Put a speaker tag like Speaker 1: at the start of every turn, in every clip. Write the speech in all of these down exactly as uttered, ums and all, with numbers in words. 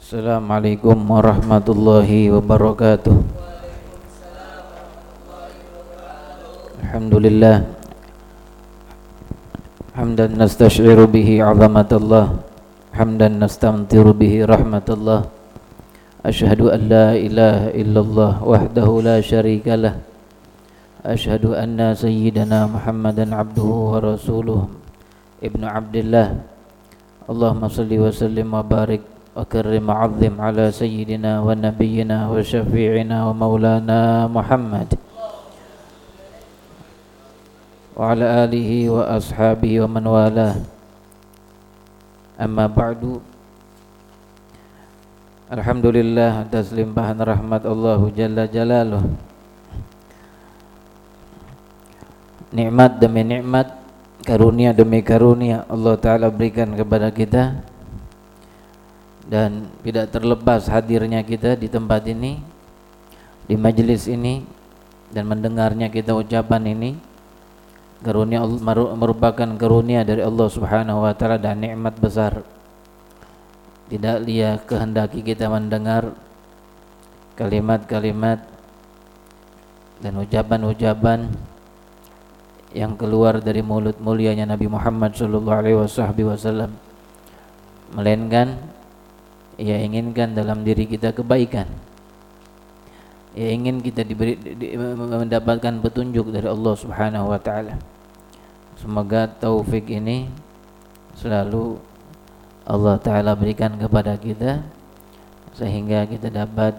Speaker 1: Assalamualaikum warahmatullahi wabarakatuh. Alhamdulillah hamdan nastash'iru bihi 'azamatallah, hamdan nastamtiru bihi rahmatallah. Asyhadu an la ilaha illallah wahdahu la syarikalah. Asyhadu anna sayyidana Muhammadan abduhu wa rasuluh ibnu Abdillah. Allahumma salli wa sallim wa barik wa karrim wa 'azzim ala sayyidina wa nabiyyina wa syafi'ina wa maulana Muhammad wa ala alihi wa ashabihi wa man walah. Amma ba'du. Alhamdulillah atas limpahan rahmat Allah jalla jalaluh, nikmat demi nikmat, karunia demi karunia Allah Ta'ala berikan kepada kita, dan tidak terlepas hadirnya kita di tempat ini, di majelis ini, dan mendengarnya kita ucapan ini. Karunia Allah merupakan karunia dari Allah Subhanahu wa Ta'ala dan nikmat besar. Tidak Dia kehendaki kita mendengar kalimat-kalimat dan ucapan-ucapan yang keluar dari mulut mulianya Nabi Muhammad sallallahu alaihi wasallam, melainkan Ia inginkan dalam diri kita kebaikan. Ia ingin kita diberi, di, mendapatkan petunjuk dari Allah Subhanahu wa Ta'ala. Semoga taufik ini selalu Allah Ta'ala berikan kepada kita, sehingga kita dapat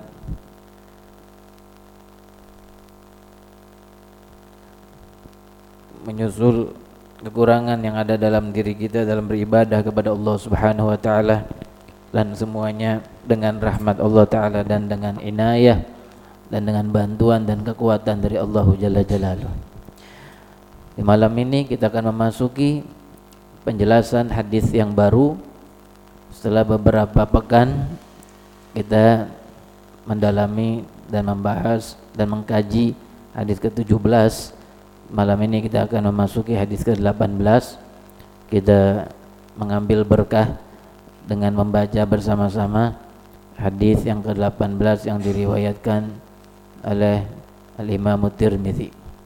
Speaker 1: menyusul kekurangan yang ada dalam diri kita dalam beribadah kepada Allah Subhanahu wa Ta'ala, dan semuanya dengan rahmat Allah Ta'ala dan dengan inayah dan dengan bantuan dan kekuatan dari Allah Jalla Jalaluh. Di malam ini kita akan memasuki penjelasan hadis yang baru. Setelah beberapa pekan kita mendalami dan membahas dan mengkaji hadis ke tujuh belas, malam ini kita akan memasuki hadis ke delapan belas. Kita mengambil berkah dengan membaca bersama-sama hadis yang ke delapan belas yang diriwayatkan oleh Al-Imam Tirmidzi.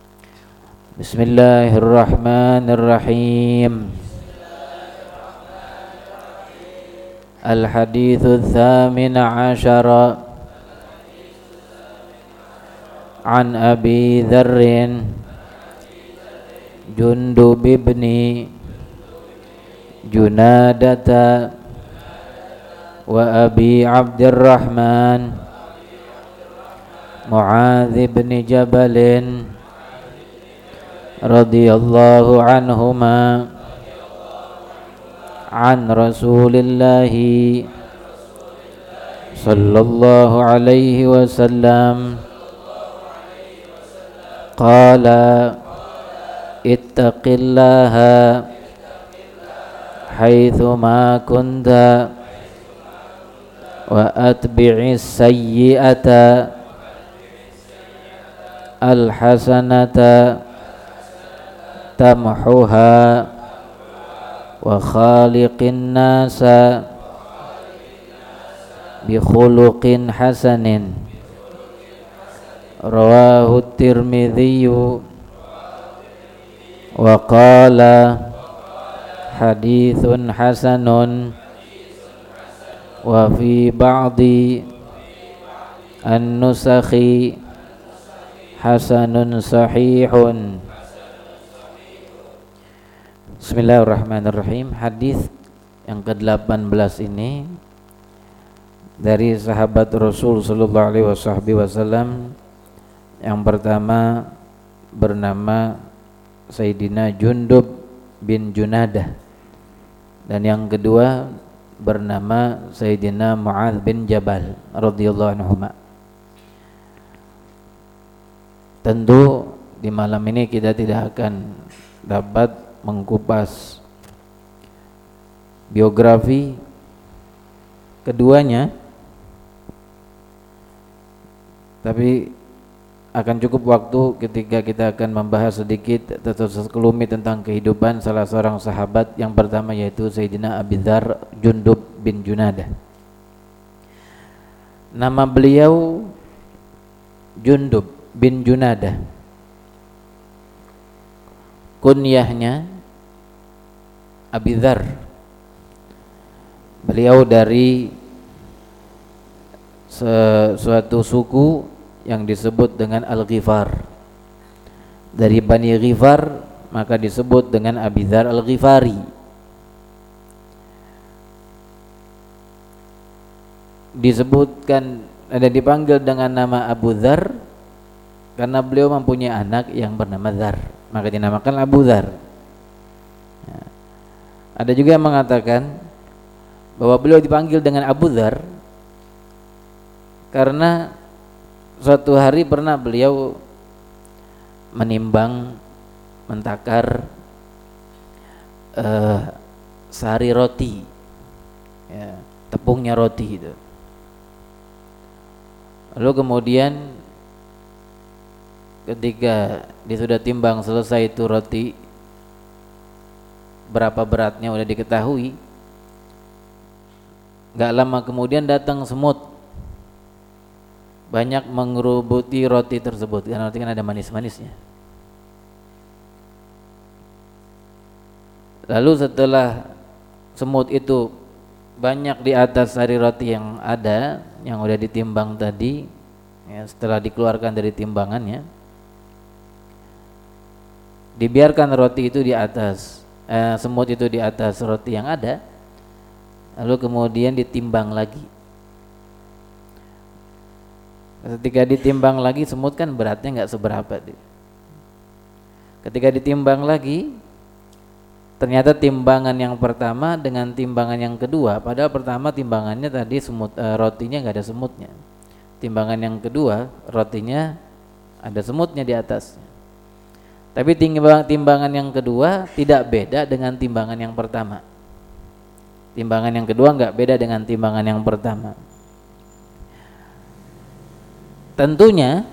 Speaker 1: Bismillahirrahmanirrahim. Al-haditsu tsamin asyara an Abi Dzarrin Jundub bin Junadata wa Abi Abdurrahman Mu'adz bin Jabal radhiyallahu anhuma an Rasulillahi sallallahu alaihi wasallam qala ittaqillaha haitsu ma kunta wa atbi'is sayyi'ata al-hasanata tamhuha wa khaliqin nasa bi khuluqin hasanin. Rawahu Tirmidzi wa qala haditsun hasanun wa fi ba'di an-nusakhi hasanun sahihun. Bismillahirrahmanirrahim. Hadis yang ke delapan belas ini dari sahabat Rasul sallallahu alaihi wasallam. Yang pertama bernama Sayyidina Jundub bin Junadah, dan yang kedua bernama Sayyidina Mu'adz bin Jabal radhiyallahu anhuma. Tentu di malam ini kita tidak akan dapat mengkupas biografi keduanya, tapi akan cukup waktu ketika kita akan membahas sedikit atau sekelumit tentang kehidupan salah seorang sahabat yang pertama, yaitu Sayyidina Abi Dzar Jundub bin Junadah. Nama beliau Jundub bin Junadah. Kunyahnya Abi Dzar. Beliau dari suatu suku yang disebut dengan Al-Ghifar. Dari Bani Ghifar, maka disebut dengan Abi Dzar Al-Ghifari. Disebutkan ada dipanggil dengan nama Abu Dzar karena beliau mempunyai anak yang bernama Dzar, maka dinamakan Abu Dzar. Ya. Ada juga yang mengatakan bahwa beliau dipanggil dengan Abu Dzar karena suatu hari pernah beliau menimbang, mentakar uh, sehari roti, ya, tepungnya roti itu. Lalu kemudian ketika dia sudah timbang selesai itu roti, berapa beratnya udah diketahui, gak lama kemudian datang semut, banyak mengerubuti roti tersebut karena roti kan ada manis-manisnya. Lalu setelah semut itu banyak di atas sari roti yang ada, yang udah ditimbang tadi, ya, setelah dikeluarkan dari timbangannya, dibiarkan roti itu di atas, eh, semut itu di atas roti yang ada, lalu kemudian ditimbang lagi. Ketika ditimbang lagi, semut kan beratnya nggak seberapa. Ketika ditimbang lagi, ternyata timbangan yang pertama dengan timbangan yang kedua, padahal pertama timbangannya tadi semut, e, rotinya nggak ada semutnya. Timbangan yang kedua rotinya ada semutnya di atasnya. Tapi timbang, timbangan yang kedua tidak beda dengan timbangan yang pertama. Timbangan yang kedua nggak beda dengan timbangan yang pertama. Tentunya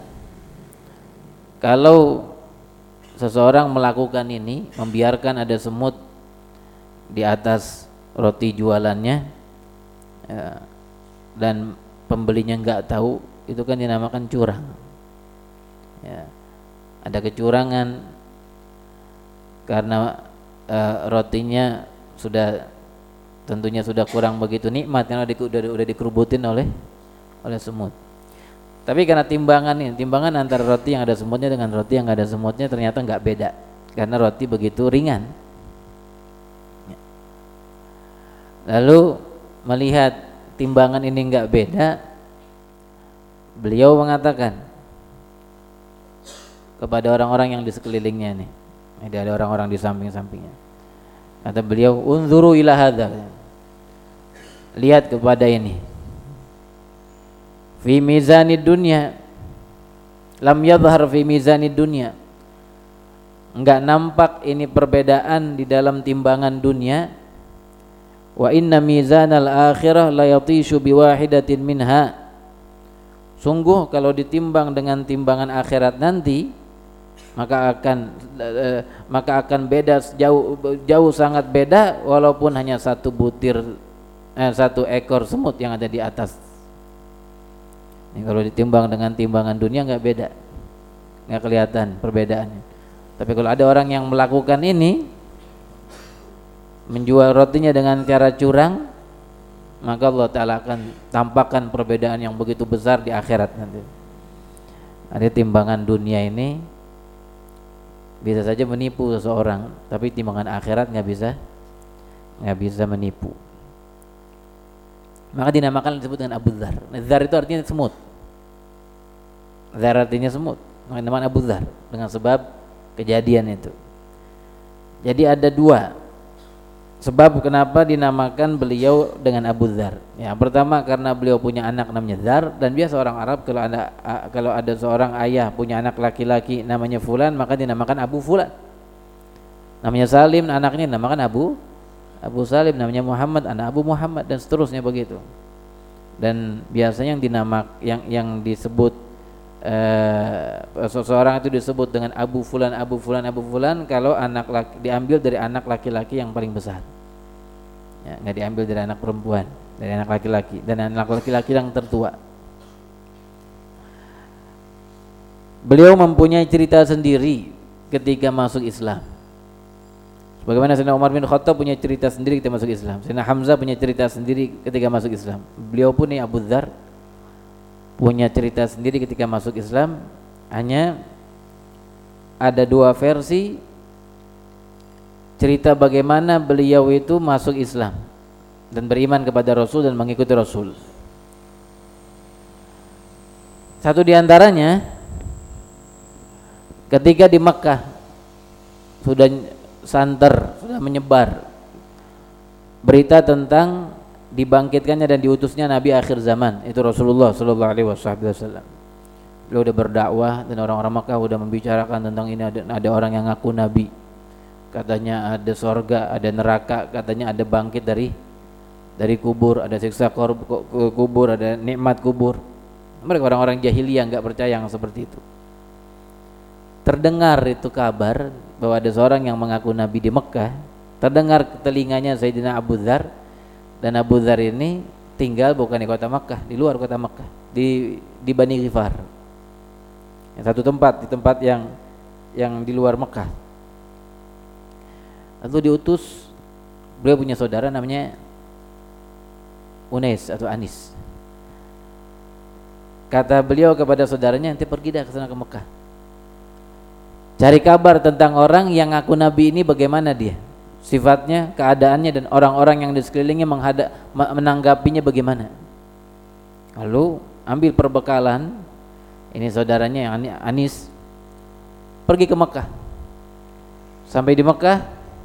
Speaker 1: kalau seseorang melakukan ini, membiarkan ada semut di atas roti jualannya, ya, dan pembelinya nggak tahu, itu kan dinamakan curang. Ya, ada kecurangan karena uh, rotinya sudah tentunya sudah kurang begitu nikmat karena udah, udah dikerubutin oleh oleh semut. Tapi karena timbangan ini, timbangan antara roti yang ada semutnya dengan roti yang nggak ada semutnya ternyata nggak beda, karena roti begitu ringan. Lalu melihat timbangan ini nggak beda, beliau mengatakan kepada orang-orang yang di sekelilingnya nih, ada orang-orang di samping-sampingnya. Kata beliau, unzuru ila hadza, lihat kepada ini. Fi mizanid dunya lam yadhhar fi mizanid dunya, enggak nampak ini perbedaan di dalam timbangan dunia. Wa inna mizanal akhirah la yatishu biwahidatin minha, sungguh kalau ditimbang dengan timbangan akhirat nanti maka akan eh, maka akan beda jauh jauh sangat beda walaupun hanya satu butir eh, satu ekor semut yang ada di atas. Ini kalau ditimbang dengan timbangan dunia nggak beda, nggak kelihatan perbedaannya. Tapi kalau ada orang yang melakukan ini, menjual rotinya dengan cara curang, maka Allah Ta'ala akan tampakkan perbedaan yang begitu besar di akhirat nanti. Ada timbangan dunia ini bisa saja menipu seseorang, tapi timbangan akhirat nggak bisa, nggak bisa menipu. Maka dinamakan disebut dengan Abu Dzar. Dzar itu artinya semut. Dzar artinya semut. Maka dinamakan Abu Dzar dengan sebab kejadian itu. Jadi ada dua sebab kenapa dinamakan beliau dengan Abu Dzar. Yang pertama karena beliau punya anak namanya Dzar, dan biasa orang Arab kalau ada kalau ada seorang ayah punya anak laki-laki namanya Fulan, maka dinamakan Abu Fulan. Namanya Salim, anaknya dinamakan Abu Abu Salim, namanya Muhammad, anak Abu Muhammad, dan seterusnya begitu. Dan biasanya yang dinamak yang yang disebut eh, seseorang itu disebut dengan Abu Fulan, Abu Fulan, Abu Fulan kalau anak laki, diambil dari anak laki-laki yang paling besar. Ya, nggak diambil dari anak perempuan, dari anak laki-laki, dan anak laki-laki yang tertua. Beliau mempunyai cerita sendiri ketika masuk Islam. Bagaimana Sayyidina Umar bin Khattab punya cerita sendiri ketika masuk Islam. Sayyidina Hamzah punya cerita sendiri ketika masuk Islam. Beliau pun nih Abu Dzar punya cerita sendiri ketika masuk Islam. Hanya ada dua versi cerita bagaimana beliau itu masuk Islam dan beriman kepada Rasul dan mengikuti Rasul. Satu di antaranya ketika di Mekkah sudah santer, sudah menyebar berita tentang dibangkitkannya dan diutusnya Nabi akhir zaman, itu Rasulullah sallallahu alaihi wasallam. Beliau udah berdakwah dan orang-orang Makkah udah membicarakan tentang ini, ada, ada orang yang ngaku Nabi, katanya ada sorga, ada neraka, katanya ada bangkit dari dari kubur, ada siksa kubur, ada nikmat kubur. Mereka orang-orang jahiliyah nggak percaya yang seperti itu. Terdengar itu kabar bahwa ada seorang yang mengaku Nabi di Mekkah, terdengar ke telinganya Sayyidina Abu Dzar, dan Abu Dzar ini tinggal bukan di kota Mekkah, di luar kota Mekkah, di di Bani Ghifar. Yang satu tempat, di tempat yang yang di luar Mekkah. Lalu diutus, beliau punya saudara namanya Unais atau Anis. Kata beliau kepada saudaranya, nanti pergi dah ke sana ke Mekkah, cari kabar tentang orang yang ngaku Nabi ini, bagaimana dia, sifatnya, keadaannya, dan orang-orang yang di sekelilingnya menghadap, menanggapinya bagaimana. Lalu ambil perbekalan, ini saudaranya yang Anis pergi ke Mekkah. Sampai di Mekkah,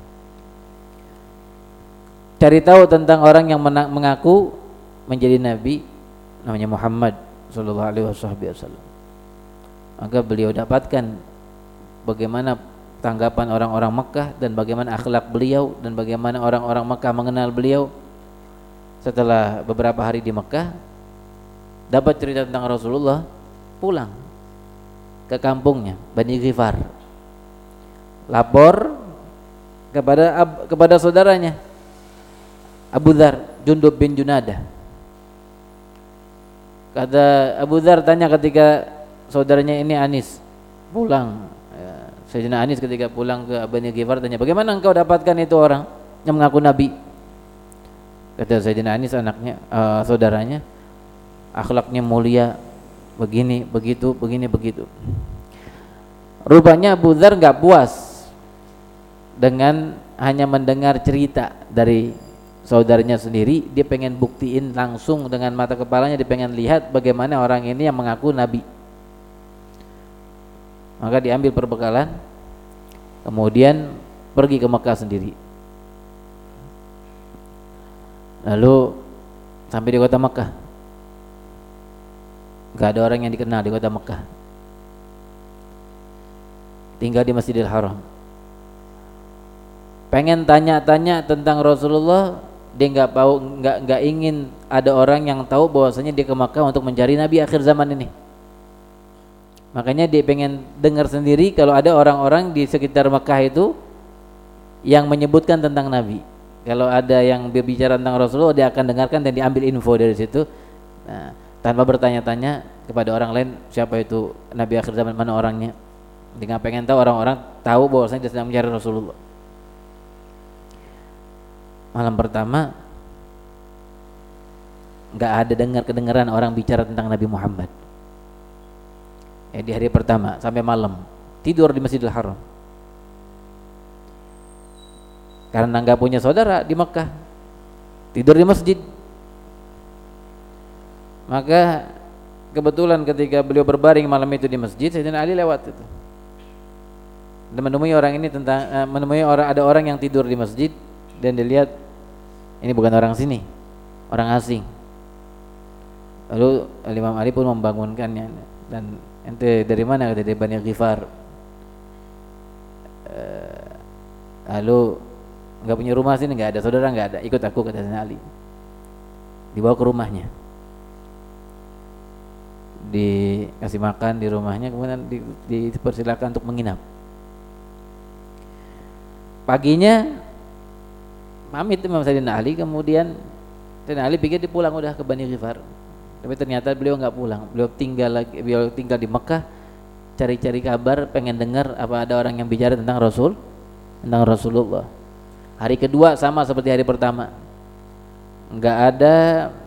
Speaker 1: cari tahu tentang orang yang mengaku menjadi Nabi, namanya Muhammad sallallahu alaihi wasallam. Maka beliau dapatkan bagaimana tanggapan orang-orang Mekkah dan bagaimana akhlak beliau dan bagaimana orang-orang Mekkah mengenal beliau. Setelah beberapa hari di Mekkah, dapat cerita tentang Rasulullah, pulang ke kampungnya Bani Ghifar, lapor kepada kepada saudaranya Abu Dzar, Jundub bin Junadah. Kata Abu Dzar tanya ketika saudaranya ini Anis pulang, Sayyidina Anis ketika pulang ke Bani Ghifar tanya, bagaimana engkau dapatkan itu orang yang mengaku Nabi? Kata Sayyidina Anis, anaknya, uh, saudaranya, akhlaknya mulia, begini, begitu, begini, begitu. Rupanya Abu Dzar gak puas dengan hanya mendengar cerita dari saudaranya sendiri, dia pengen buktiin langsung dengan mata kepalanya, dia pengen lihat bagaimana orang ini yang mengaku Nabi. Maka diambil perbekalan, kemudian pergi ke Mekkah sendiri. Lalu sampai di kota Mekkah, gak ada orang yang dikenal di kota Mekkah, tinggal di Masjidil Haram. Pengen tanya-tanya tentang Rasulullah, dia nggak tahu, nggak nggak ingin ada orang yang tahu bahwasanya dia ke Makkah untuk mencari Nabi akhir zaman ini. Makanya dia pengen dengar sendiri kalau ada orang-orang di sekitar Makkah itu yang menyebutkan tentang Nabi. Kalau ada yang berbicara tentang Rasulullah, dia akan dengarkan dan diambil info dari situ. Nah, tanpa bertanya-tanya kepada orang lain siapa itu Nabi akhir zaman, mana orangnya. Dia pengen tahu orang-orang tahu bahwasanya dia sedang mencari Rasulullah. Malam pertama nggak ada dengar kedengaran orang bicara tentang Nabi Muhammad. Ya, di hari pertama sampai malam tidur di Masjidil Haram karena nggak punya saudara di Mekkah, tidur di masjid. Maka kebetulan ketika beliau berbaring malam itu di masjid, Sayyidina Ali lewat itu dan menemui orang ini tentang uh, menemui orang ada orang yang tidur di masjid dan dilihat ini bukan orang sini, orang asing. Lalu Imam Ali pun membangunkannya, dan ente dari mana? Dari Bani Ghifar. Uh, lalu nggak punya rumah sini, nggak ada saudara, nggak ada, ikut aku, kata Sayyidina Ali. Dibawa ke rumahnya, dikasih makan di rumahnya, kemudian di, dipersilakan untuk menginap. Paginya pamit Imam Sayyidina Ali, kemudian Sayyidina Ali pikir dia pulang udah ke Bani Ghifar, tapi ternyata beliau nggak pulang. Beliau tinggal lagi, beliau tinggal di Mekkah cari-cari kabar, pengen dengar apa ada orang yang bicara tentang Rasul, tentang Rasulullah. Hari kedua sama seperti hari pertama, nggak ada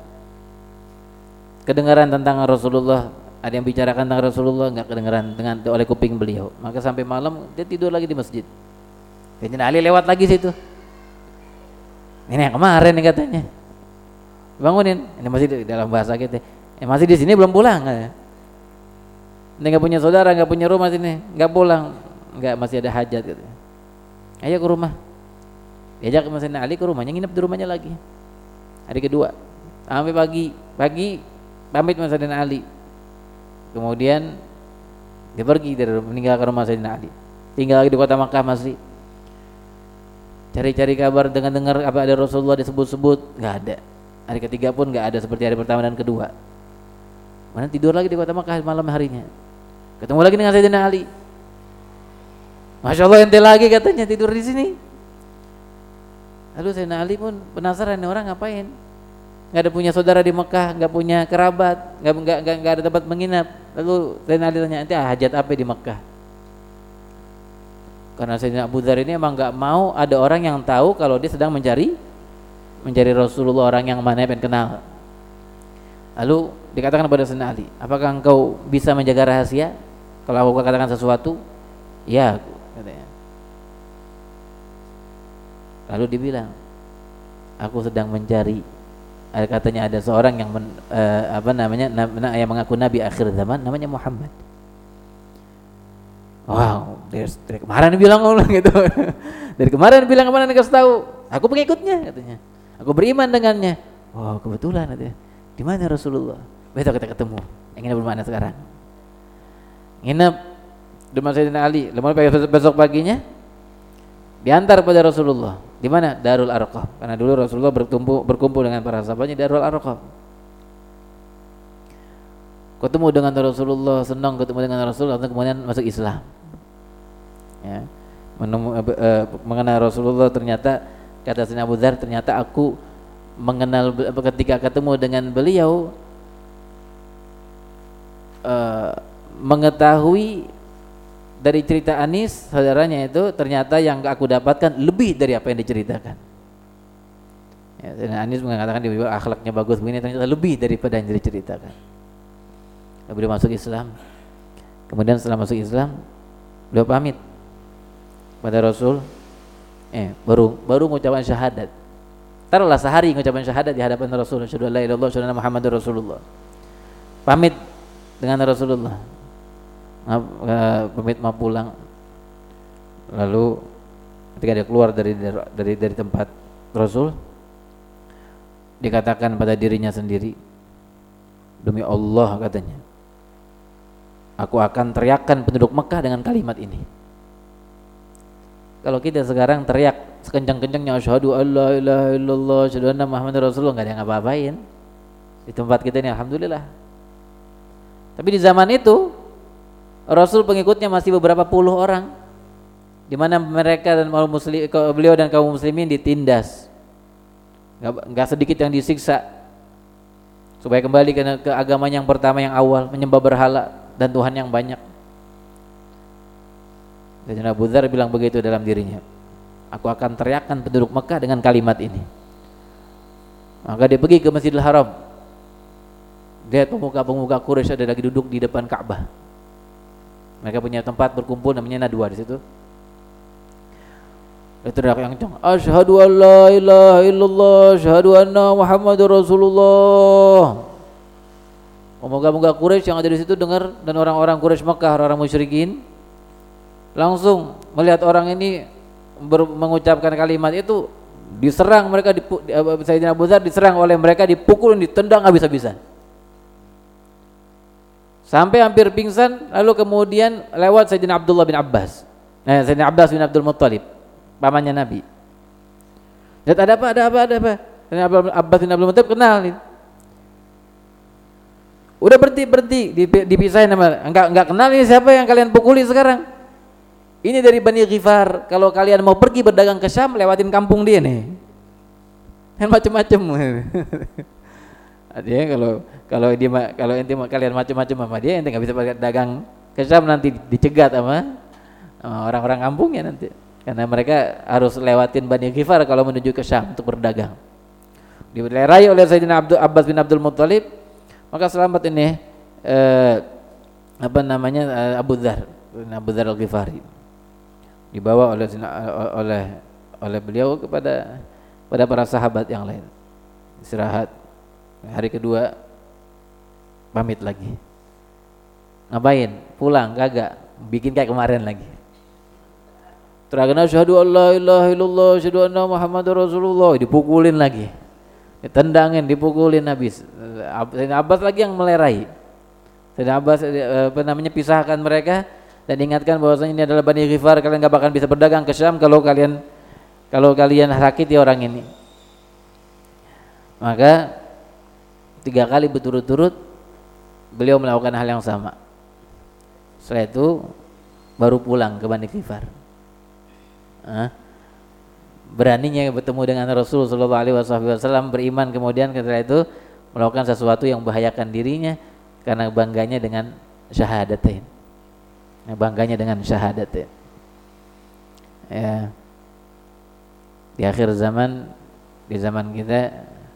Speaker 1: kedengaran tentang Rasulullah, ada yang bicarakan tentang Rasulullah, nggak kedengaran dengan oleh kuping beliau. Maka sampai malam dia tidur lagi di masjid. Sayyidina Ali lewat lagi situ. Ini yang kemarin nih katanya. Bangunin, ini masih di dalam bahasa kita. Eh, masih di sini belum pulang. Ini nggak punya saudara, nggak punya rumah sini, nggak pulang, nggak, masih ada hajat gitu. Ayo ke rumah. Diajak ke Sayyidina Ali ke rumahnya, nginep di rumahnya lagi. Hari kedua, sampai pagi, pagi pamit sama Sayyidina Ali. Kemudian dia pergi dari meninggalkan rumah Sayyidina Ali. Tinggal lagi di kota Makkah masih. Cari-cari kabar, dengan dengar apa ada Rasulullah disebut-sebut, nggak ada. Hari ketiga pun nggak ada seperti hari pertama dan kedua. Kemudian tidur lagi di kota Makkah malam harinya. Ketemu lagi dengan Sayyidina Ali. Masya Allah, ente lagi katanya tidur di sini. Lalu Sayyidina Ali pun penasaran, nih orang ngapain? Nggak ada punya saudara di Mekah, nggak punya kerabat, nggak nggak nggak, nggak ada tempat menginap. Lalu Sayyidina Ali tanya, ente hajat apa di Mekah? Karena Sayyidina Abu Dzar ini emang nggak mau ada orang yang tahu kalau dia sedang mencari mencari Rasulullah, orang yang mana yang pengen kenal. Lalu dikatakan kepada Sayyidina Ali, apakah engkau bisa menjaga rahasia kalau aku katakan sesuatu? Ya, katanya. Lalu dibilang, aku sedang mencari, katanya ada seorang yang men, uh, apa namanya yang mengaku nabi akhir zaman, namanya Muhammad. Wow, dari, dari kemarin bilang ulang gitu. Dari kemarin bilang kemana nih, kasih tahu. Aku pengikutnya katanya. Aku beriman dengannya. Wow, kebetulan katanya. Di mana Rasulullah? Besok kita ketemu. Yang nginep di mana sekarang? Nginep di rumah Sayyidina Ali. Lalu besok, besok paginya diantar pada Rasulullah. Di mana? Darul Arqam. Karena dulu Rasulullah berkumpul berkumpul dengan para sahabatnya di Darul Arqam. Ketemu dengan Rasulullah, senang ketemu dengan Rasulullah, kemudian masuk Islam. Ya, menemu, uh, mengenal Rasulullah, ternyata kata Sayyidina Abu Dzar, ternyata aku mengenal ketika ketemu dengan beliau, uh, mengetahui dari cerita Anis saudaranya itu, ternyata yang aku dapatkan lebih dari apa yang diceritakan. Ya, Sayyidina Anis mengatakan dia akhlaknya bagus begini, ternyata lebih daripada yang diceritakan. Beliau masuk Islam. Kemudian setelah masuk Islam, beliau pamit pada Rasul, eh baru baru mengucapkan syahadat. Taruhlah sehari mengucapkan syahadat di hadapan Rasul, asyhadu an la ilaha illallah, asyhadu anna Muhammadar Rasulullah. Pamit dengan Rasulullah. Maaf, uh, pamit mau pulang. Lalu ketika dia keluar dari dari dari tempat Rasul, dikatakan pada dirinya sendiri, demi Allah katanya, aku akan teriakkan penduduk Mekah dengan kalimat ini. Kalau kita sekarang teriak sekencang-kencangnya asyhadu alla ilaha illallah, asyhadu anna Muhammadar Rasulullah, enggak ada yang ngapa-ngapain. Di tempat kita ini alhamdulillah. Tapi di zaman itu Rasul pengikutnya masih beberapa puluh orang, di mana mereka dan kaum muslim, beliau dan kaum muslimin ditindas. Enggak, enggak sedikit yang disiksa supaya kembali ke, ke agama yang pertama, yang awal, menyembah berhala dan Tuhan yang banyak. Dan Abu Dzar bilang begitu dalam dirinya, aku akan teriakkan penduduk Mekah dengan kalimat ini. Maka dia pergi ke Masjidil Haram. Lihat pemuka-pemuka Quraisy ada lagi duduk di depan Ka'bah. Mereka punya tempat berkumpul namanya Nadwa di situ. Dia teriak yang kencang, asyhadu an la ilaha illallah, asyhadu anna Muhammadar Rasulullah. Pemuka-pemuka Quraisy yang ada di situ dengar, dan orang-orang Quraisy Mekah, orang-orang musyrikin, langsung melihat orang ini ber, mengucapkan kalimat itu, diserang mereka, di, Sayyidina Abu Dzar diserang oleh mereka, dipukulin, ditendang habis-habisan sampai hampir pingsan. Lalu kemudian lewat Sayyidina Abdullah bin Abbas, nah, Sayyidina Abbas bin Abdul Muttalib, pamannya Nabi. Lihat ada apa, ada apa, ada apa. Sayyidina Abbas bin Abdul Muttalib kenal nih. Udah berhenti berhenti dipisahin sama, enggak enggak kenal ini siapa yang kalian pukuli sekarang. Ini dari Bani Ghifar. Kalau kalian mau pergi berdagang ke Syam, lewatin kampung dia nih. Kan macam-macam. Artinya kalau kalau dia kalau ente kalian macam-macam sama dia, ente nggak bisa dagang ke ke Syam nanti dicegat sama, sama orang-orang kampungnya nanti. Karena mereka harus lewatin Bani Ghifar kalau menuju ke Syam untuk berdagang. Dilerai oleh Sayyidina Abdul Abbas bin Abdul Muttalib, maka selamat ini eh, apa namanya eh, Abu Dzar, Abu Dzar Al-Ghifari. Dibawa oleh oleh oleh beliau kepada pada para sahabat yang lain. Istirahat. Hari kedua pamit lagi. Ngapain? Pulang kagak, bikin kayak kemarin lagi. Teragana asyhadu alla ilaha illallah asyhadu anna muhammadar rasulullah, dipukulin lagi. Ditendangin, dipukulin habis. Sayyidina Abbas lagi yang melerai. Sayyidina Abbas apa namanya pisahkan mereka dan ingatkan bahwasanya ini adalah Bani Ghifar, kalian enggak bakal bisa berdagang ke Syam kalau kalian kalau kalian sakiti orang ini. Maka tiga kali berturut-turut beliau melakukan hal yang sama. Setelah itu baru pulang ke Bani Ghifar. Hah? Beraninya bertemu dengan Rasul sallallahu alaihi wasallam, beriman, kemudian setelah itu melakukan sesuatu yang membahayakan dirinya karena bangganya dengan syahadatain. Bangganya dengan syahadatain. Ya. Di akhir zaman, di zaman kita,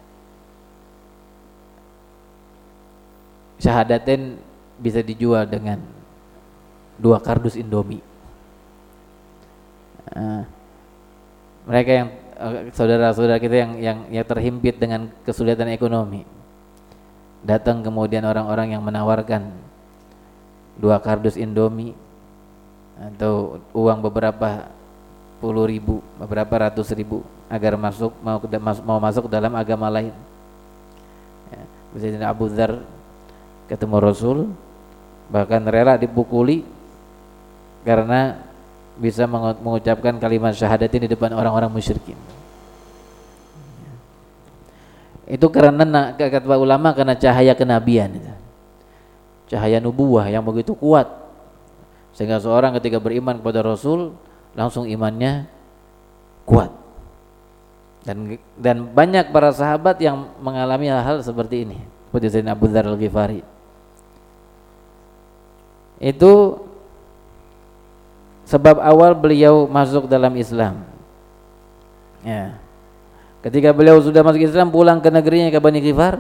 Speaker 1: syahadatain bisa dijual dengan dua kardus Indomie. Uh, mereka yang uh, saudara-saudara kita yang yang yang terhimpit dengan kesulitan ekonomi, datang kemudian orang-orang yang menawarkan dua kardus Indomie atau uang beberapa puluh ribu, beberapa ratus ribu agar masuk mau mau masuk dalam agama lain. Ya, Sayyidina Abu Dzar ketemu Rasul, bahkan rela dipukuli karena bisa mengucapkan kalimat syahadat ini di depan orang-orang musyrikin. Itu karena kata ulama karena cahaya kenabian, cahaya nubuwah yang begitu kuat sehingga seorang ketika beriman kepada Rasul langsung imannya kuat. Dan dan banyak para sahabat yang mengalami hal-hal seperti ini, seperti Sayyidina Abu Dzar Al-Ghifari. Itu sebab awal beliau masuk dalam Islam. Ya. Ketika beliau sudah masuk Islam, pulang ke negerinya ke Bani Ghifar,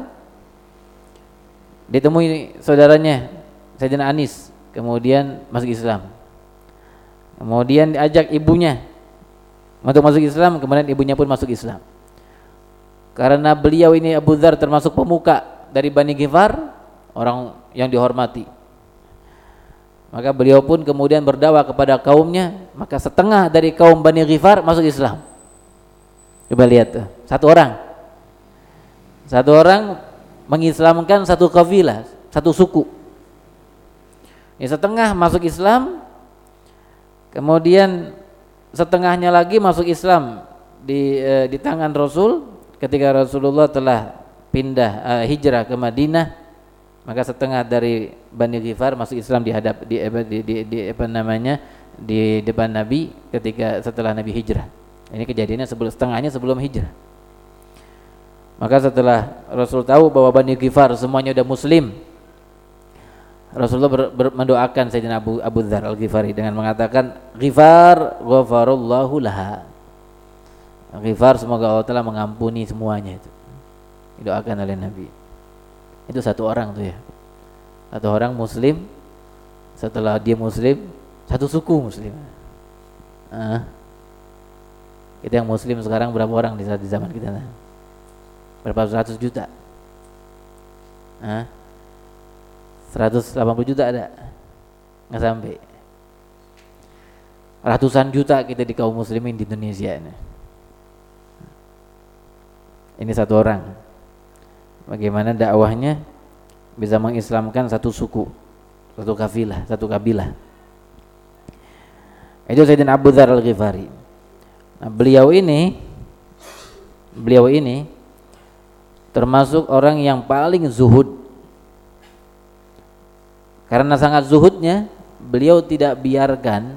Speaker 1: ditemui saudaranya Sayyidina Anis, kemudian masuk Islam. Kemudian diajak ibunya untuk masuk Islam, kemudian ibunya pun masuk Islam. Karena beliau ini Abu Dzar termasuk pemuka dari Bani Ghifar, orang yang dihormati. Maka beliau pun kemudian berdakwah kepada kaumnya, maka setengah dari kaum Bani Ghifar masuk Islam. Coba lihat tuh, satu orang. Satu orang mengislamkan satu kabilah, satu suku. Ya, setengah masuk Islam, kemudian setengahnya lagi masuk Islam di eh, di tangan Rasul ketika Rasulullah telah pindah eh, hijrah ke Madinah. Maka setengah dari Bani Ghifar masuk Islam di hadap di, di, di, di apa namanya di depan Nabi ketika setelah Nabi hijrah. Ini kejadiannya sebelum setengahnya sebelum hijrah. Maka setelah Rasul tahu bahwa Bani Ghifar semuanya udah Muslim, Rasulullah ber, ber, mendoakan Sayyidina Abu Abu Dzar Al-Ghifari dengan mengatakan Ghifar ghafarallahu laha. Ghifar semoga Allah Ta'ala mengampuni semuanya itu. Didoakan oleh Nabi. Itu satu orang tuh ya, satu orang Muslim. Setelah dia Muslim, satu suku Muslim. Ah, kita yang Muslim sekarang berapa orang di di zaman kita? Berapa ratus juta? Ah, seratus delapan puluh juta ada? Nggak sampai. Ratusan juta kita di kaum Muslimin di Indonesia ini. Ini satu orang. Bagaimana dakwahnya bisa mengislamkan satu suku, satu kafilah, satu kabilah. Itu Sayyidina Abu Dzar Al-Ghifari. Nah, beliau ini beliau ini termasuk orang yang paling zuhud. Karena sangat zuhudnya, beliau tidak biarkan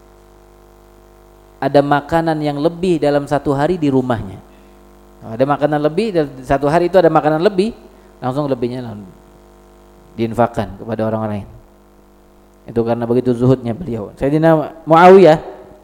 Speaker 1: ada makanan yang lebih dalam satu hari di rumahnya. Ada makanan lebih, satu hari itu ada makanan lebih, langsung lebihnya diinfakkan kepada orang lain. Itu karena begitu zuhudnya beliau. Sayyidina Muawiyah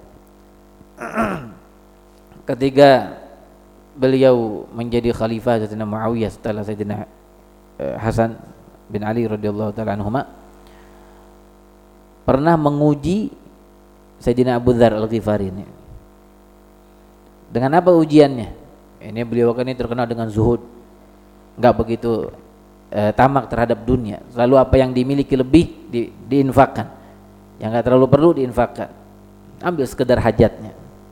Speaker 1: ketika beliau menjadi khalifah Sayyidina Muawiyah setelah Sayyidina Hasan bin Ali radhiyallahu taala anhuma, pernah menguji Sayyidina Abu Dzar Al-Ghifari ini. Dengan apa ujiannya? Ini beliau kan ini terkenal dengan zuhud, enggak begitu eh, tamak terhadap dunia. Selalu apa yang dimiliki lebih di, diinfakkan, yang enggak terlalu perlu diinfakkan, ambil sekedar hajatnya.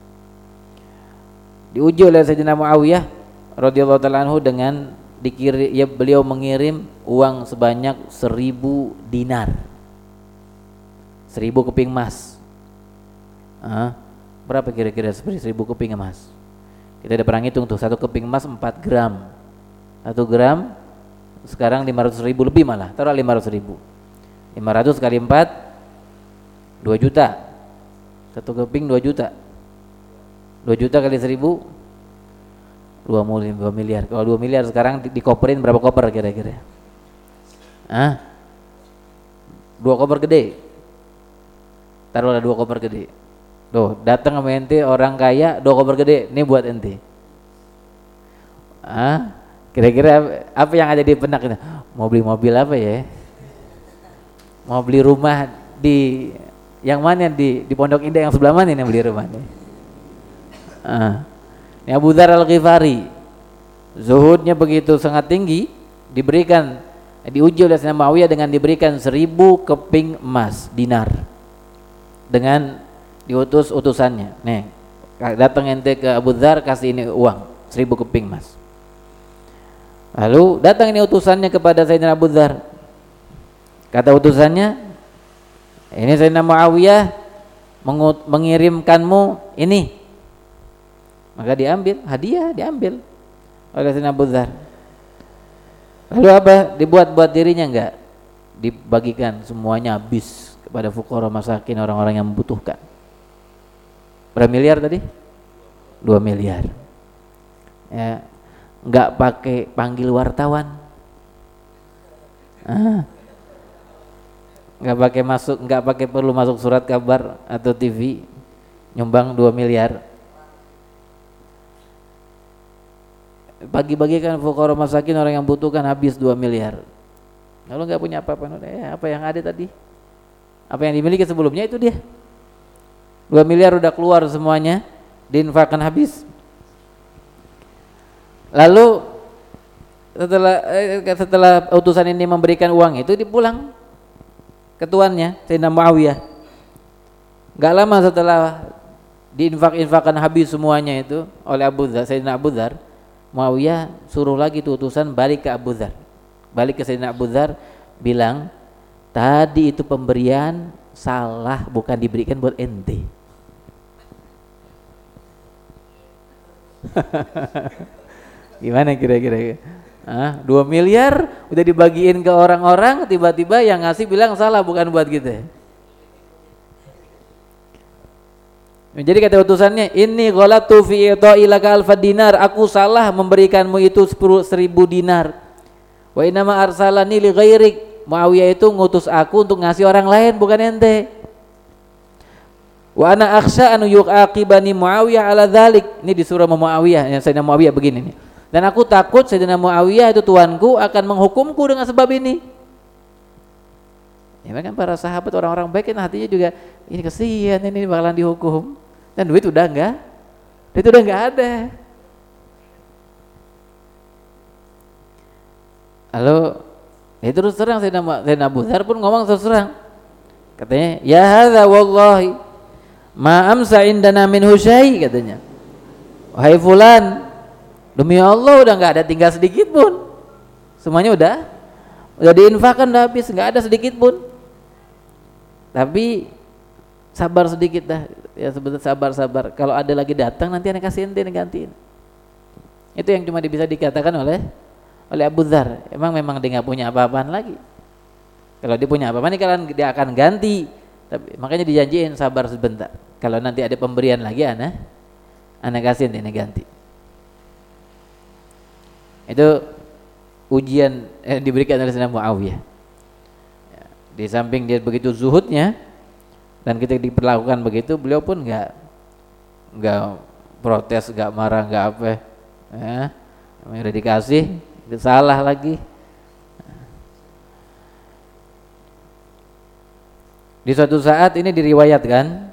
Speaker 1: Diuji oleh Sayyidina Muawiyah radhiyallahu taala anhu dengan dikirim, ya, beliau mengirim uang sebanyak seribu dinar, seribu keping emas. Ah, berapa kira-kira seperti seribu keping emas? Kita ada perang hitung tuh, satu keping emas empat gram, satu gram sekarang lima ratus ribu lebih, malah taruh lima ratus ribu, lima ratus kali empat dua juta, satu keping dua juta, dua juta kali seribu dua miliar. Kalau dua miliar sekarang di, dikoperin berapa koper kira-kira? Ah, dua koper gede, taruhlah dua koper gede. Tuh, datang sama ente orang kaya, dua koper gede, ini buat ente. Ah, kira-kira apa yang ada di benak kita? Mau beli mobil apa ya? Mau beli rumah di yang mana, di di Pondok Indah yang sebelah mana ini beli rumahnya? Ah, ini Abu Dzar Al-Ghifari, zuhudnya begitu sangat tinggi, diberikan, diuji oleh Sayyidina Muawiyah dengan diberikan seribu keping emas dinar, dengan diutus utusannya, nih datang ente ke Abu Dzar, kasih ini uang seribu keping emas. Lalu datang ini utusannya kepada Sayyidina Abu Dzar, kata utusannya, ini Sayyidina Muawiyah mengirimkanmu ini, maka diambil hadiah, diambil oleh Sayyidina Abu Dzar. Lalu apa? Dibuat buat dirinya enggak? Dibagikan semuanya habis kepada fuqara masakin, orang-orang yang membutuhkan. Berapa miliar tadi? dua miliar. Ya, enggak pakai panggil wartawan. Ah. Enggak pakai masuk, enggak pakai perlu masuk surat kabar atau T V, nyumbang dua miliar. Bagi-bagikan fuqara masakin, orang yang butuhkan, habis dua miliar. Lalu enggak punya apa-apa, eh, apa yang ada tadi? Apa yang dimiliki sebelumnya itu dia. dua miliar udah keluar semuanya, diinfakkan habis. Lalu setelah eh, setelah utusan ini memberikan uang itu, dipulang ke tuannya Sayyidina Muawiyah. Gak lama setelah diinfak-infakkan habis semuanya itu oleh Abu Dzar, Sayyidina Abu Dzar, Muawiyah suruh lagi tuh utusan balik ke Abu Dzar, balik ke Sayyidina Abu Dzar, bilang tadi itu pemberian salah, bukan diberikan buat ente. Gimana kira-kira? Ah, dua miliar udah dibagiin ke orang-orang, tiba-tiba yang ngasih bilang salah, bukan buat kita. Jadi kata utusannya, ini ghalatu fi ita'ilaka alfa dinar, aku salah memberikanmu itu seribu dinar. Wa inama arsalani li ghairik, Muawiyah itu ngutus aku untuk ngasih orang lain, bukan ente. Wa ana akhsha an yuqaqibani Muawiyah ala dzalik. Ini disuruh Muawiyah, yang Sayyidina Muawiyah begini nih. Dan aku takut Sayyidina Muawiyah itu tuanku akan menghukumku dengan sebab ini. Ya kan para sahabat orang-orang baik kan hatinya juga, ini kesian ini bakalan dihukum. Dan duit udah enggak, duit udah enggak ada. Lalu ya terus terang Sayyidina Abu Dzar pun ngomong terus terang. Katanya, ya hadza wallahi ma amsa indana min husyai, katanya. Wahai fulan, demi Allah udah enggak ada tinggal sedikit pun. Semuanya udah udah diinfakkan, udah habis, enggak ada sedikit pun. Tapi sabar sedikit dah, ya sebentar, sabar-sabar. Kalau ada lagi datang nanti ana kasih ente gantiin. Itu yang cuma bisa dikatakan oleh oleh Abu Dzar. Emang memang dia nggak punya apa-apaan lagi. Kalau dia punya apa-apa nih kalian dia akan ganti. Tapi makanya dijanjiin sabar sebentar. Kalau nanti ada pemberian lagi ana ana kasih ente ganti. Itu ujian yang diberikan oleh Sayyidina Muawiyah. Di samping dia begitu zuhudnya dan kita diperlakukan begitu, beliau pun nggak nggak protes, nggak marah, nggak apa, ya, udah dikasih, itu salah lagi. Di suatu saat ini diriwayatkan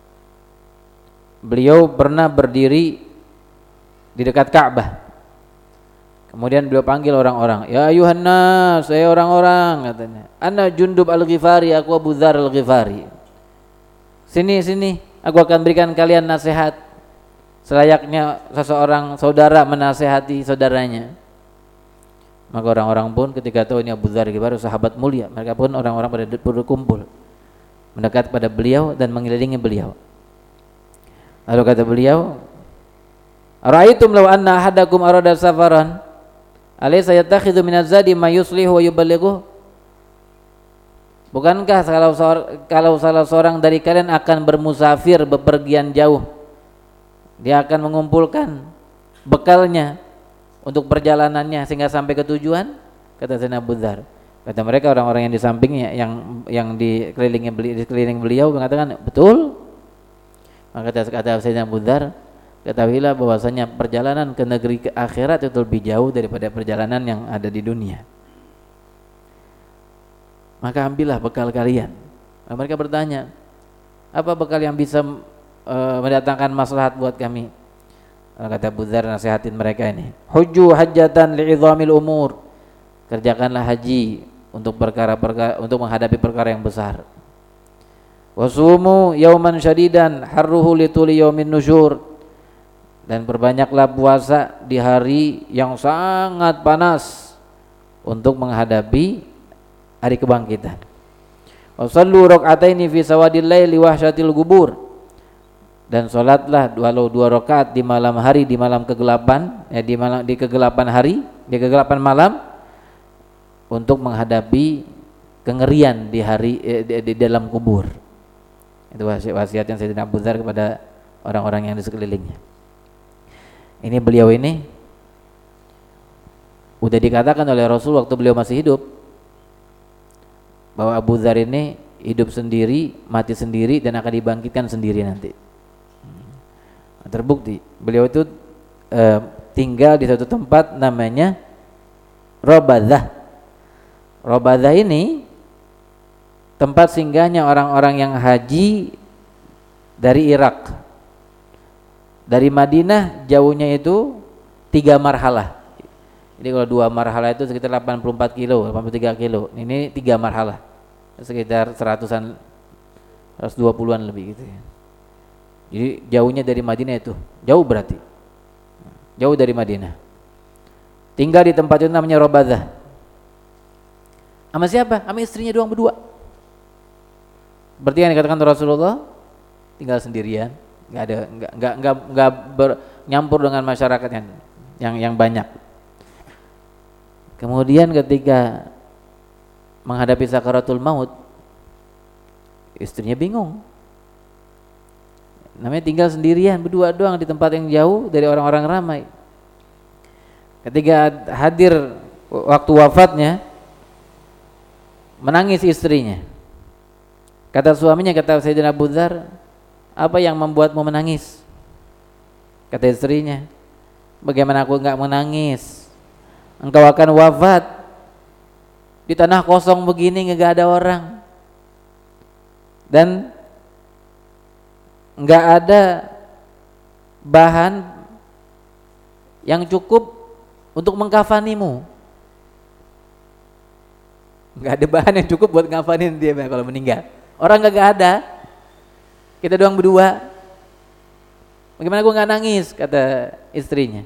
Speaker 1: beliau pernah berdiri di dekat Ka'bah. Kemudian beliau panggil orang-orang, ya ayuhan nas, saya orang-orang, katanya, ana Jundub al-Ghifari, aku Abu Dzar al-Ghifari. Sini sini, aku akan berikan kalian nasihat selayaknya seseorang saudara menasehati saudaranya. Maka orang-orang pun ketika tahu ini Abu Dzar al-Ghifari, sahabat mulia, mereka pun orang-orang pada berkumpul mendekat pada beliau dan mengelilingi beliau. Lalu kata beliau, ara'aitum law anna ahadakum arada safaran alaysa yattakhidhu minaz zadi ma yuslihu wa yuballighu? Bukankah kalau kalau salah seorang dari kalian akan bermusafir, bepergian jauh, dia akan mengumpulkan bekalnya untuk perjalanannya sehingga sampai ke tujuan? Kata Sayyidina Abu Dzar. Kata mereka orang-orang yang di sampingnya, yang yang dikelilingi beliau, dikelilingi beliau mengatakan, betul. Maka kata kata Sayyidina Abu Dzar, ketahuilah bahwasanya perjalanan ke negeri ke akhirat itu lebih jauh daripada perjalanan yang ada di dunia. Maka ambillah bekal kalian. Nah, mereka bertanya, apa bekal yang bisa uh, mendatangkan maslahat buat kami? Nah, kata Abu Dzar nasihatin mereka ini, hujju hajjatan li'idhamil umur, kerjakanlah haji untuk perkara-perkara, untuk menghadapi perkara yang besar. Wasumu yauman syadidan harruhu lituli yaumin nusyur, dan perbanyaklah puasa di hari yang sangat panas untuk menghadapi hari kebangkitan. Wasallu rak'ataini fi sawadil laili wahsyatil qubur, dan salatlah walau dua rakaat di malam hari, di malam kegelapan, ya di malam di kegelapan hari, di kegelapan malam, untuk menghadapi kengerian di hari eh, di, di dalam kubur. Itu wasiat, wasiat yang Sayyidina Abu Dzar kepada orang-orang yang di sekelilingnya. Ini beliau ini udah dikatakan oleh Rasul waktu beliau masih hidup bahwa Abu Dzar ini hidup sendiri, mati sendiri, dan akan dibangkitkan sendiri nanti. Terbukti beliau itu eh, tinggal di satu tempat namanya Rabadah. Rabadah ini tempat singgahnya orang-orang yang haji dari Irak. Dari Madinah jauhnya itu tiga marhalah. Jadi kalau dua marhalah itu sekitar delapan puluh empat kilo, delapan puluh tiga kilo. Ini tiga marhalah, sekitar seratusan, seratus dua puluhan lebih gitu ya. Jadi jauhnya dari Madinah itu, jauh berarti, jauh dari Madinah. Tinggal di tempat itu namanya Rabadah. Sama siapa? Sama istrinya doang berdua. Berarti yang dikatakan Rasulullah, tinggal sendirian, nggak ada, nggak nggak nggak nggak nyampur dengan masyarakat yang yang yang banyak. Kemudian ketika menghadapi sakaratul maut, istrinya bingung. Namanya tinggal sendirian berdua doang di tempat yang jauh dari orang-orang ramai. Ketika hadir waktu wafatnya, menangis istrinya. Kata suaminya, kata Sayyidina Abu Dzar, apa yang membuatmu menangis? Kata istrinya, bagaimana aku enggak menangis? Engkau akan wafat di tanah kosong begini, enggak ada orang, dan enggak ada bahan yang cukup untuk mengkafanimu. Enggak ada bahan yang cukup buat ngafanin dia kalau meninggal. Orang enggak ada, kita doang berdua. Bagaimana gue nggak nangis? Kata istrinya.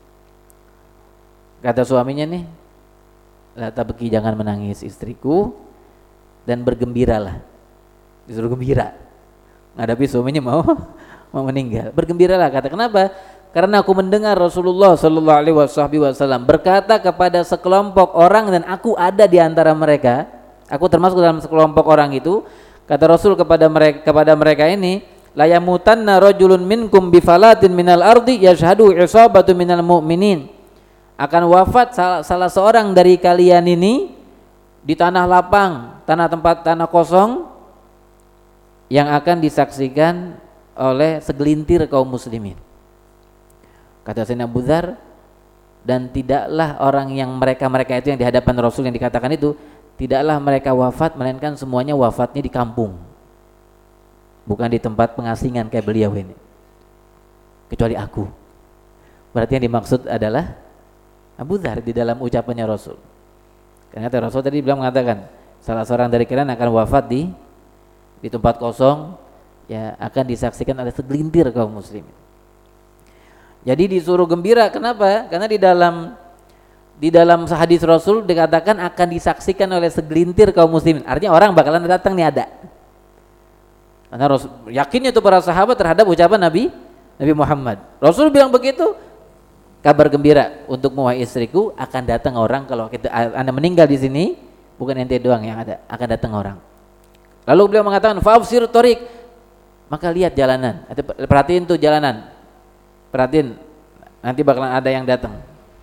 Speaker 1: Kata suaminya nih, la tabki, jangan menangis istriku, dan bergembiralah. Disuruh gembira. Ngadapi suaminya mau mau meninggal. Bergembiralah, kata. Kenapa? Karena aku mendengar Rasulullah Shallallahu Alaihi Wasallam berkata kepada sekelompok orang, dan aku ada di antara mereka. Aku termasuk dalam sekelompok orang itu. Kata Rasul kepada mereka kepada mereka ini, la yamutanna rajulun minkum bifalatin minal ardi yashhadu isabatu minal mu'minin. Akan wafat salah, salah seorang dari kalian ini di tanah lapang, tanah tempat tanah kosong yang akan disaksikan oleh segelintir kaum muslimin. Kata Sayyidina Abu Dzar, dan tidaklah orang yang mereka-mereka itu yang di hadapan Rasul yang dikatakan itu, tidaklah mereka wafat melainkan semuanya wafatnya di kampung, bukan di tempat pengasingan kayak beliau ini, kecuali aku. Berarti yang dimaksud adalah Abu Dzar di dalam ucapannya Rasul. Karena Rasul tadi bilang mengatakan salah seorang dari kalian akan wafat di di tempat kosong, ya akan disaksikan oleh segelintir kaum muslimin. Jadi disuruh gembira, kenapa? Karena di dalam di dalam hadis Rasul dikatakan akan disaksikan oleh segelintir kaum muslimin. Artinya orang bakalan datang nih, ada. Karena Rasul yakinnya itu para sahabat terhadap ucapan Nabi Nabi Muhammad. Rasul bilang begitu, kabar gembira untukmu wahai istriku, akan datang orang kalau kita Anda meninggal di sini, bukan ente doang yang ada, akan datang orang. Lalu beliau mengatakan fa'absir tariq, maka lihat jalanan, perhatiin tuh jalanan. Perhatiin, nanti bakalan ada yang datang.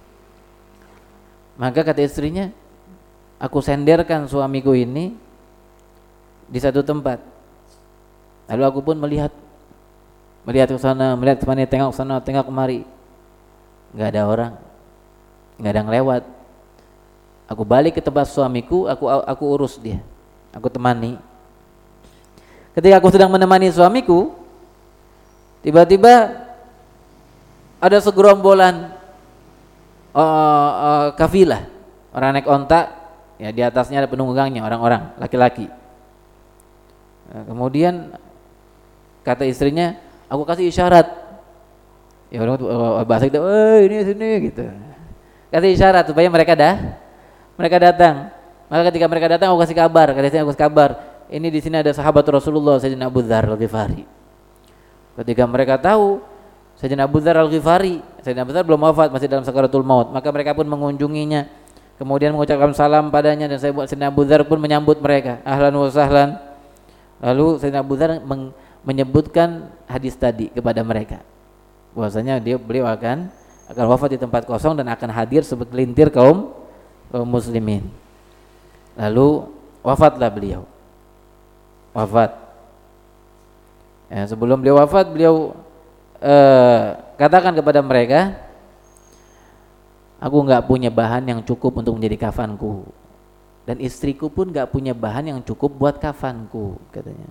Speaker 1: Maka kata istrinya, aku senderkan suamiku ini di satu tempat. Lalu aku pun melihat, melihat ke sana, melihat ke sana, tengok ke sana, tengok kemari. Enggak ada orang, enggak ada yang lewat. Aku balik ke tempat suamiku, aku aku urus dia, aku temani. Ketika aku sedang menemani suamiku, tiba-tiba ada segerombolan uh, uh, kafilah, orang naik onta, ya di atasnya ada penunggangnya, orang-orang laki-laki. Nah, kemudian kata istrinya, aku kasih isyarat. Ya orang uh, bahasa kita, "Eh, ini sini," gitu. Kasih isyarat supaya mereka dah, mereka datang. Maka ketika mereka datang, aku kasih kabar, kata istrinya, aku kasih kabar. Ini di sini ada sahabat Rasulullah Sayyidina Abu Dzar Al-Ghifari. Ketika mereka tahu Sayyidina Abu Dzar Al-Ghifari, Sayyidina Abu Dzar belum wafat, masih dalam sakaratul maut, maka mereka pun mengunjunginya, kemudian mengucapkan salam padanya, dan Sayyidina Abu Dzar pun menyambut mereka, ahlan wa sahlan. Lalu Sayyidina Abu Dzar men- menyebutkan hadis tadi kepada mereka, bahwasanya dia beliau akan akan wafat di tempat kosong dan akan hadir segelintir kaum kaum muslimin. Lalu wafatlah beliau. Wafat. Ya, sebelum beliau wafat, beliau eh, katakan kepada mereka, aku nggak punya bahan yang cukup untuk menjadi kafanku, dan istriku pun nggak punya bahan yang cukup buat kafanku, katanya.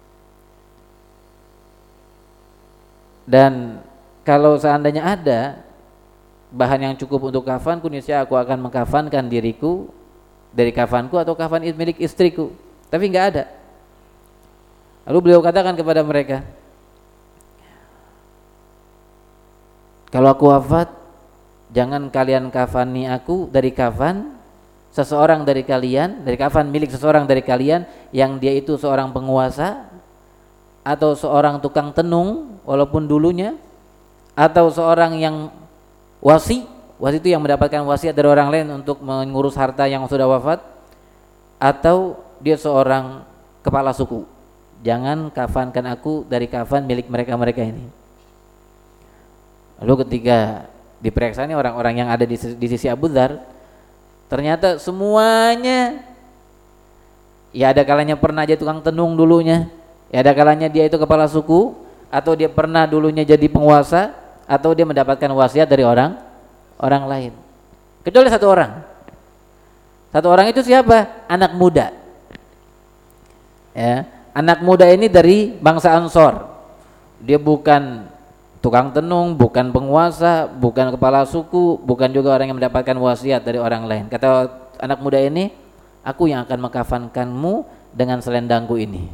Speaker 1: Dan kalau seandainya ada bahan yang cukup untuk kafanku, niscaya aku akan mengkafankan diriku dari kafanku atau kafan milik istriku. Tapi nggak ada. Lalu beliau katakan kepada mereka, kalau aku wafat, jangan kalian kafani aku dari kafan seseorang dari kalian, dari kafan milik seseorang dari kalian yang dia itu seorang penguasa atau seorang tukang tenung walaupun dulunya, atau seorang yang wasi, wasi itu yang mendapatkan wasiat dari orang lain untuk mengurus harta yang sudah wafat, atau dia seorang kepala suku. Jangan kafankan aku dari kafan milik mereka-mereka ini. Lalu ketika diperiksa nih orang-orang yang ada di, di sisi Abu Dzar, ternyata semuanya, ya ada kalanya pernah jadi tukang tenung dulunya, ya ada kalanya dia itu kepala suku, atau dia pernah dulunya jadi penguasa, atau dia mendapatkan wasiat dari orang orang lain. Kecuali satu orang. Satu orang itu siapa? Anak muda. Ya, anak muda ini dari bangsa Ansor. Dia bukan tukang tenung, bukan penguasa, bukan kepala suku, bukan juga orang yang mendapatkan wasiat dari orang lain. Kata anak muda ini, aku yang akan mengkafankanmu dengan selendangku ini,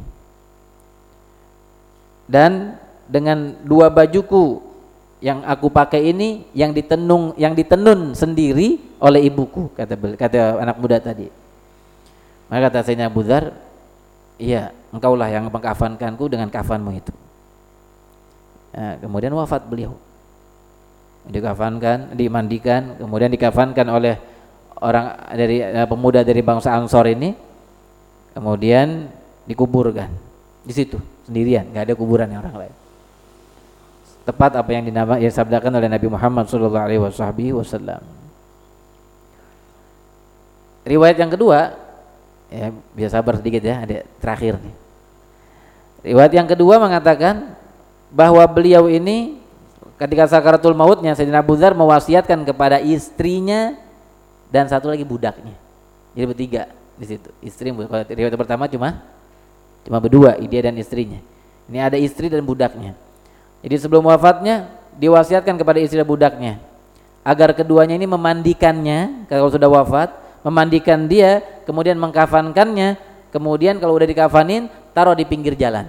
Speaker 1: dan dengan dua bajuku yang aku pakai ini yang ditenung, yang ditenun sendiri oleh ibuku, kata kata anak muda tadi. Maka kata Sayyidina Abu Dzar, iya, engkaulah yang mengkafankanku dengan kafanmu itu. Nah, kemudian wafat beliau, dikafankan, dimandikan, kemudian dikafankan oleh orang dari uh, pemuda dari bangsa Ansor ini, kemudian dikuburkan di situ sendirian, nggak ada kuburan yang orang lain. Tepat apa yang dinama yang disabdakan oleh Nabi Muhammad sallallahu alaihi wasallam. Riwayat yang kedua Ya, bisa sabar sedikit ya, ada terakhir nih. Riwayat yang kedua mengatakan bahwa beliau ini ketika sakaratul mautnya Sayyidina Abu Dzar mewasiatkan kepada istrinya dan satu lagi budaknya. Jadi bertiga di situ. Istri, kalau riwayat pertama cuma cuma berdua, dia dan istrinya. Ini ada istri dan budaknya. Jadi sebelum wafatnya diwasiatkan kepada istri dan budaknya agar keduanya ini memandikannya kalau sudah wafat, memandikan dia, kemudian mengkafankannya, kemudian kalau udah dikafanin taruh di pinggir jalan.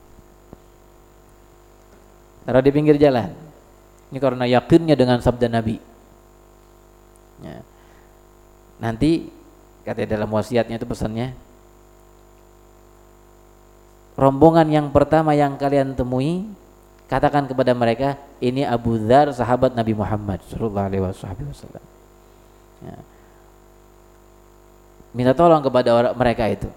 Speaker 1: Taruh di pinggir jalan. Ini karena yakinnya dengan sabda Nabi. Ya. Nanti katanya dalam wasiatnya itu pesannya, rombongan yang pertama yang kalian temui, katakan kepada mereka, ini Abu Dzar sahabat Nabi Muhammad sallallahu alaihi wasallam. Ya. Minta tolong kepada orang mereka itu.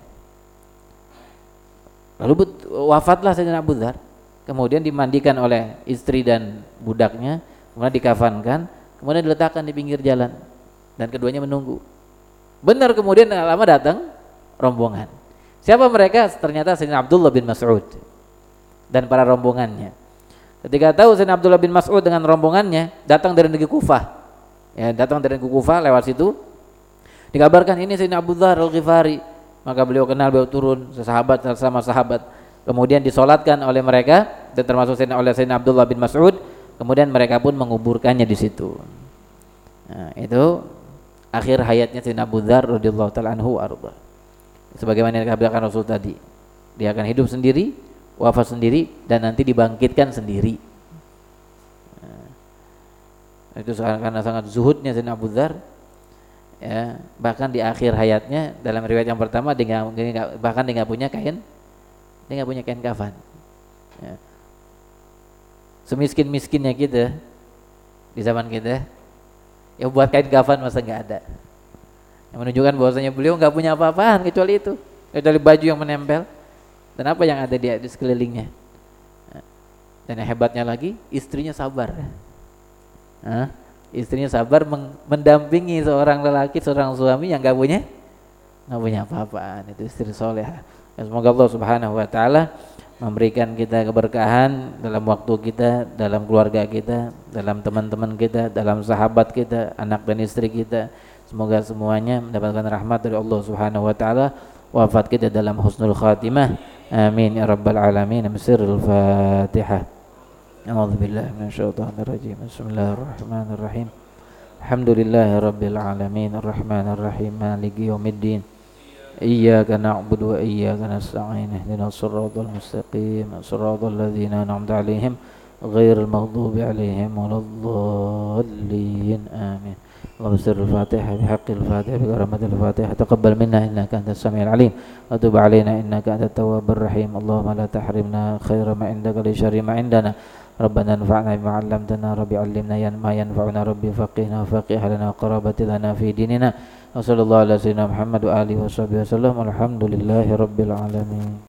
Speaker 1: Lalu wafatlah Sayyidina Abu Dzar, kemudian dimandikan oleh istri dan budaknya, kemudian dikafankan, kemudian diletakkan di pinggir jalan dan keduanya menunggu. Benar, kemudian lama datang rombongan. Siapa mereka? Ternyata Sayyidina Abdullah bin Mas'ud dan para rombongannya. Ketika tahu Sayyidina Abdullah bin Mas'ud dengan rombongannya datang dari negeri Kufah, ya datang dari negeri Kufah lewat situ, dikabarkan ini Sayyidina Abu Dzar Al-Ghifari. Maka beliau kenal, beliau turun sesahabat sama sahabat. Kemudian disolatkan oleh mereka dan termasuk Sayyidina oleh Sayyidina Abdullah bin Mas'ud. Kemudian mereka pun menguburkannya di situ. Nah, itu akhir hayatnya Sayyidina Abu Dzar radhiyallahu taala anhu arda. Sebagaimana yang dikatakan Rasul tadi, dia akan hidup sendiri, wafat sendiri, dan nanti dibangkitkan sendiri. Nah, itu karena sangat zuhudnya Sayyidina Abu Dzar, ya, bahkan di akhir hayatnya dalam riwayat yang pertama dia gak, bahkan dia nggak punya kain, dia nggak punya kain kafan. Ya. Semiskin miskinnya kita di zaman kita, ya buat kain kafan masa nggak ada. Yang menunjukkan bahwasanya beliau nggak punya apa-apaan kecuali itu, kecuali baju yang menempel dan apa yang ada di, di sekelilingnya. Dan yang hebatnya lagi, istrinya sabar. Hah? Istrinya sabar mendampingi seorang lelaki, seorang suami yang nggak punya nggak punya apa-apaan. Itu istri solehah. Semoga Allah Subhanahu Wa Taala memberikan kita keberkahan dalam waktu kita, dalam keluarga kita, dalam teman-teman kita, dalam sahabat kita, anak dan istri kita. Semoga semuanya mendapatkan rahmat dari Allah Subhanahu wa taala, wafat kita dalam husnul khatimah. Amin ya rabbal alamin. Bismillahil Fatihah. A'udzu billahi minasyaitonir rajim. Bismillahirrahmanirrahim. Alhamdulillahi rabbil alamin, arrahmanir rahim, maliki yaumiddin. Iyyaka na'budu wa iyyaka nasta'in. Ihdinas siratal mustaqim, siratal ladzina an'amta 'alaihim ghairil maghdubi 'alaihim waladdallin. Amin. اللهم سر الفاتحة بحق الفاتحة بكرامة الفاتحة تقبل منا إنك أنت السميع العليم وتب علينا إنك أنت التواب الرحيم اللهم لا تحرمنا خير ما عندك لشر ما عندنا ربنا انفعنا بما علمتنا ربي علمنا ما ينفعنا ربي فقهنا وفقه لنا وقرابة لنا في ديننا وصلى الله على سيدنا محمد وآله وصحبه وسلم والحمد لله رب العالمين.